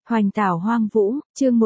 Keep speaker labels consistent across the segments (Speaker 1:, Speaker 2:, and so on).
Speaker 1: Hoành tảo hoang vũ, chương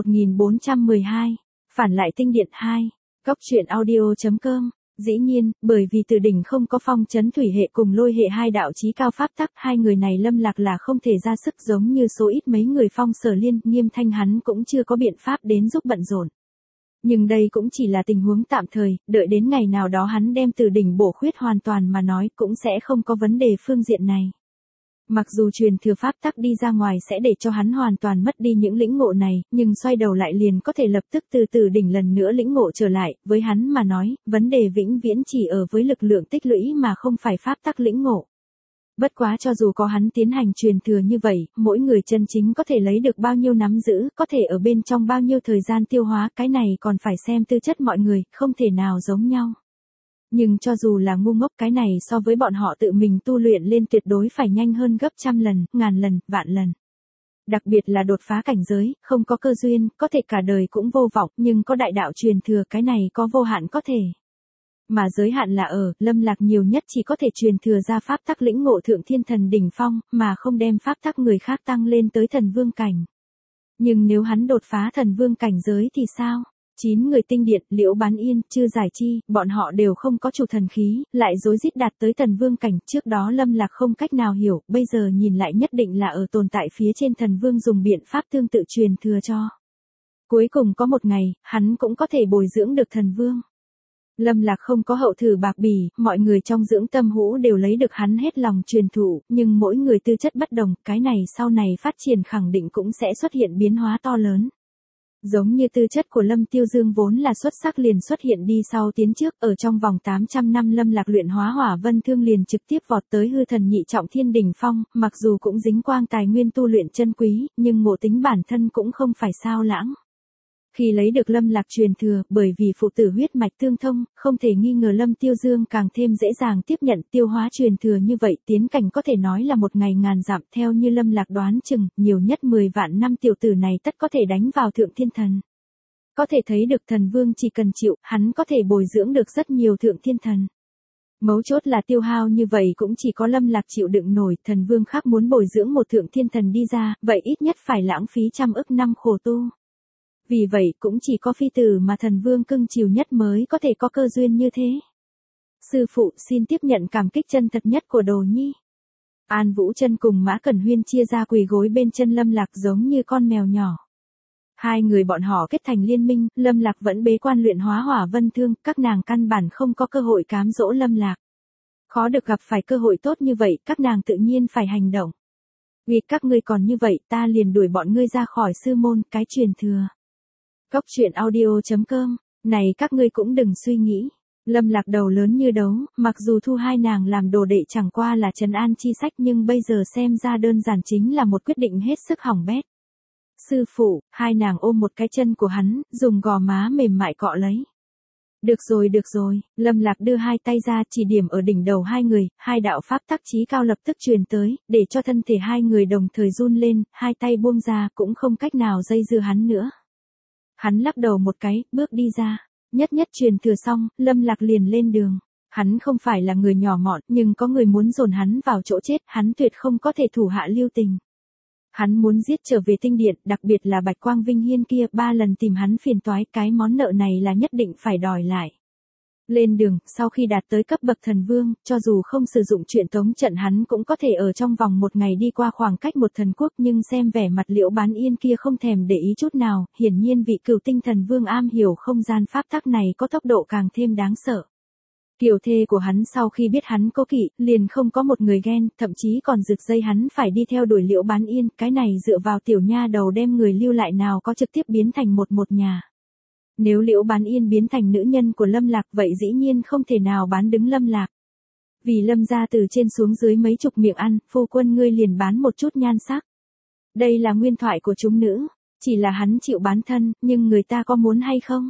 Speaker 1: 1412. Phản lại tinh điện 2. Góc truyện audio.com. Dĩ nhiên, bởi vì Từ Đỉnh không có phong chấn thủy hệ cùng lôi hệ hai đạo chí cao pháp tắc, hai người này Lâm Lạc là không thể ra sức giống như số ít mấy người Phong Sở Liên, Nghiêm Thanh hắn cũng chưa có biện pháp đến giúp bận rộn. Nhưng đây cũng chỉ là tình huống tạm thời, đợi đến ngày nào đó hắn đem Từ Đỉnh bổ khuyết hoàn toàn mà nói cũng sẽ không có vấn đề phương diện này. Mặc dù truyền thừa pháp tắc đi ra ngoài sẽ để cho hắn hoàn toàn mất đi những lĩnh ngộ này, nhưng xoay đầu lại liền có thể lập tức từ Từ Đỉnh lần nữa lĩnh ngộ trở lại, với hắn mà nói, vấn đề vĩnh viễn chỉ ở với lực lượng tích lũy mà không phải pháp tắc lĩnh ngộ. Bất quá cho dù có hắn tiến hành truyền thừa như vậy, mỗi người chân chính có thể lấy được bao nhiêu nắm giữ, có thể ở bên trong bao nhiêu thời gian tiêu hóa, cái này còn phải xem tư chất mọi người, không thể nào giống nhau. Nhưng cho dù là ngu ngốc, cái này so với bọn họ tự mình tu luyện lên tuyệt đối phải nhanh hơn gấp trăm lần, ngàn lần, vạn lần. Đặc biệt là đột phá cảnh giới, không có cơ duyên, có thể cả đời cũng vô vọng, nhưng có đại đạo truyền thừa, cái này có vô hạn có thể. Mà giới hạn là ở, Lâm Lạc nhiều nhất chỉ có thể truyền thừa ra pháp tắc lĩnh ngộ thượng thiên thần đỉnh phong, mà không đem pháp tắc người khác tăng lên tới thần vương cảnh. Nhưng nếu hắn đột phá thần vương cảnh giới thì sao? 9 người tinh điện, Liễu Bán Yên, Chư Giải Chi, bọn họ đều không có chủ thần khí, lại rối rít đạt tới thần vương cảnh, trước đó Lâm Lạc không cách nào hiểu, bây giờ nhìn lại nhất định là ở tồn tại phía trên thần vương dùng biện pháp tương tự truyền thừa cho. Cuối cùng có một ngày, hắn cũng có thể bồi dưỡng được thần vương. Lâm Lạc không có hậu thử bạc bỉ, mọi người trong dưỡng tâm hũ đều lấy được hắn hết lòng truyền thụ, nhưng mỗi người tư chất bất đồng, cái này sau này phát triển khẳng định cũng sẽ xuất hiện biến hóa to lớn. Giống như tư chất của Lâm Tiêu Dương vốn là xuất sắc liền xuất hiện đi sau tiến trước, ở trong vòng 800 năm Lâm Lạc luyện hóa hỏa vân thương liền trực tiếp vọt tới hư thần nhị trọng thiên đỉnh phong, mặc dù cũng dính quang tài nguyên tu luyện chân quý, nhưng ngộ tính bản thân cũng không phải sao lãng. Khi lấy được Lâm Lạc truyền thừa, bởi vì phụ tử huyết mạch tương thông, không thể nghi ngờ Lâm Tiêu Dương càng thêm dễ dàng tiếp nhận tiêu hóa truyền thừa như vậy, tiến cảnh có thể nói là một ngày ngàn dặm, theo như Lâm Lạc đoán chừng, nhiều nhất 10 vạn năm tiểu tử này tất có thể đánh vào thượng thiên thần. Có thể thấy được thần vương chỉ cần chịu, hắn có thể bồi dưỡng được rất nhiều thượng thiên thần. Mấu chốt là tiêu hao như vậy cũng chỉ có Lâm Lạc chịu đựng nổi, thần vương khác muốn bồi dưỡng một thượng thiên thần đi ra, vậy ít nhất phải lãng phí trăm ức năm khổ tu. Vì vậy cũng chỉ có phi tử mà thần vương cưng chiều nhất mới có thể có cơ duyên như thế. Sư phụ xin tiếp nhận cảm kích chân thật nhất của đồ nhi. An Vũ Chân cùng Mã Cẩn Huyên chia ra quỳ gối bên chân Lâm Lạc giống như con mèo nhỏ. Hai người bọn họ kết thành liên minh, Lâm Lạc vẫn bế quan luyện hóa hỏa vân thương, các nàng căn bản không có cơ hội cám dỗ Lâm Lạc. Khó được gặp phải cơ hội tốt như vậy, các nàng tự nhiên phải hành động. Vì các ngươi còn như vậy, ta liền đuổi bọn ngươi ra khỏi sư môn, cái truyền thừa. Góc truyện audio.com, này các ngươi cũng đừng suy nghĩ. Lâm Lạc đầu lớn như đấu, mặc dù thu hai nàng làm đồ đệ chẳng qua là trấn an chi sách nhưng bây giờ xem ra đơn giản chính là một quyết định hết sức hỏng bét. Sư phụ, hai nàng ôm một cái chân của hắn, dùng gò má mềm mại cọ lấy. Được rồi, Lâm Lạc đưa hai tay ra chỉ điểm ở đỉnh đầu hai người, hai đạo pháp tắc chí cao lập tức truyền tới, để cho thân thể hai người đồng thời run lên, hai tay buông ra cũng không cách nào dây dưa hắn nữa. Hắn lắc đầu một cái, bước đi ra. Nhất truyền thừa xong, Lâm Lạc liền lên đường. Hắn không phải là người nhỏ mọn, nhưng có người muốn dồn hắn vào chỗ chết, hắn tuyệt không có thể thủ hạ lưu tình. Hắn muốn giết trở về tinh điện, đặc biệt là Bạch Quang Vinh Hiên kia, 3 lần tìm hắn phiền toái, cái món nợ này là nhất định phải đòi lại. Lên đường, sau khi đạt tới cấp bậc thần vương, cho dù không sử dụng truyện tống trận hắn cũng có thể ở trong vòng một ngày đi qua khoảng cách một thần quốc, nhưng xem vẻ mặt Liễu Bán Yên kia không thèm để ý chút nào, hiển nhiên vị cửu tinh thần vương am hiểu không gian pháp tắc này có tốc độ càng thêm đáng sợ. Kiều thê của hắn sau khi biết hắn cố kỵ, liền không có một người ghen, thậm chí còn rực dây hắn phải đi theo đuổi Liễu Bán Yên, cái này dựa vào tiểu nha đầu đem người lưu lại nào có trực tiếp biến thành một nhà. Nếu Liễu Bán Yên biến thành nữ nhân của Lâm Lạc vậy dĩ nhiên không thể nào bán đứng Lâm Lạc. Vì Lâm gia từ trên xuống dưới mấy chục miệng ăn, phu quân ngươi liền bán một chút nhan sắc. Đây là nguyên thoại của chúng nữ, chỉ là hắn chịu bán thân, nhưng người ta có muốn hay không?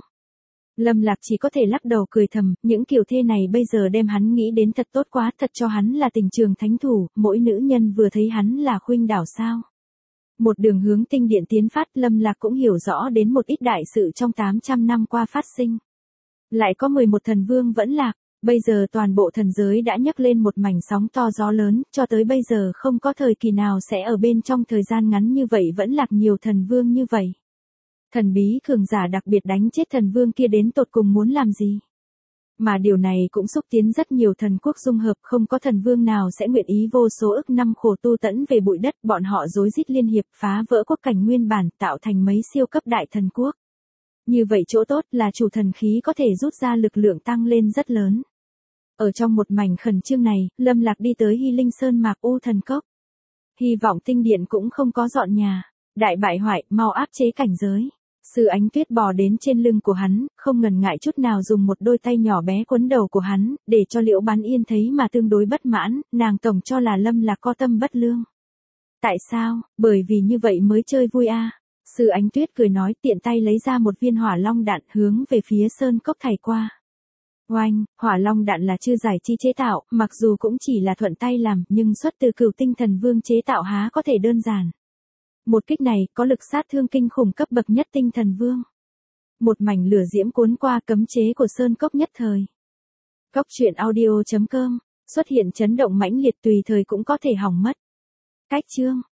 Speaker 1: Lâm Lạc chỉ có thể lắc đầu cười thầm, những kiều thê này bây giờ đem hắn nghĩ đến thật tốt quá, thật cho hắn là tình trường thánh thủ, mỗi nữ nhân vừa thấy hắn là khuynh đảo sao. Một đường hướng tinh điện tiến phát, Lâm Lạc cũng hiểu rõ đến một ít đại sự trong 800 năm qua phát sinh. Lại có 11 thần vương vẫn lạc, Bây giờ toàn bộ thần giới đã nhấc lên một mảnh sóng to gió lớn, cho tới bây giờ không có thời kỳ nào sẽ ở bên trong thời gian ngắn như vậy vẫn lạc nhiều thần vương như vậy. Thần bí cường giả đặc biệt đánh chết thần vương kia đến tột cùng muốn làm gì? Mà điều này cũng xúc tiến rất nhiều thần quốc dung hợp, không có thần vương nào sẽ nguyện ý vô số ức năm khổ tu tẫn về bụi đất, bọn họ rối rít liên hiệp phá vỡ quốc cảnh nguyên bản tạo thành mấy siêu cấp đại thần quốc. Như vậy chỗ tốt là chủ thần khí có thể rút ra lực lượng tăng lên rất lớn. Ở trong một mảnh khẩn trương này, Lâm Lạc đi tới Hy Linh Sơn Mạc U Thần Cốc. Hy vọng tinh điện cũng không có dọn nhà. Đại bại hoại, mau áp chế cảnh giới. Sư Ánh Tuyết bò đến trên lưng của hắn, không ngần ngại chút nào dùng một đôi tay nhỏ bé quấn đầu của hắn, để cho Liễu Bán Yên thấy mà tương đối bất mãn, nàng tổng cho là Lâm Lạc có tâm bất lương. Tại sao? Bởi vì như vậy mới chơi vui a. Sư Ánh Tuyết cười nói, tiện tay lấy ra một viên hỏa long đạn hướng về phía sơn cốc thảy qua. Oanh, hỏa long đạn là chư giải chi chế tạo, mặc dù cũng chỉ là thuận tay làm, nhưng xuất từ Cửu Tinh Thần Vương chế tạo há có thể đơn giản. Một kích này có lực sát thương kinh khủng cấp bậc nhất Tinh Thần Vương. Một mảnh lửa diễm cuốn qua cấm chế của sơn cốc nhất thời. Cốc truyện audio.com, xuất hiện chấn động mãnh liệt tùy thời cũng có thể hỏng mất. Cách chương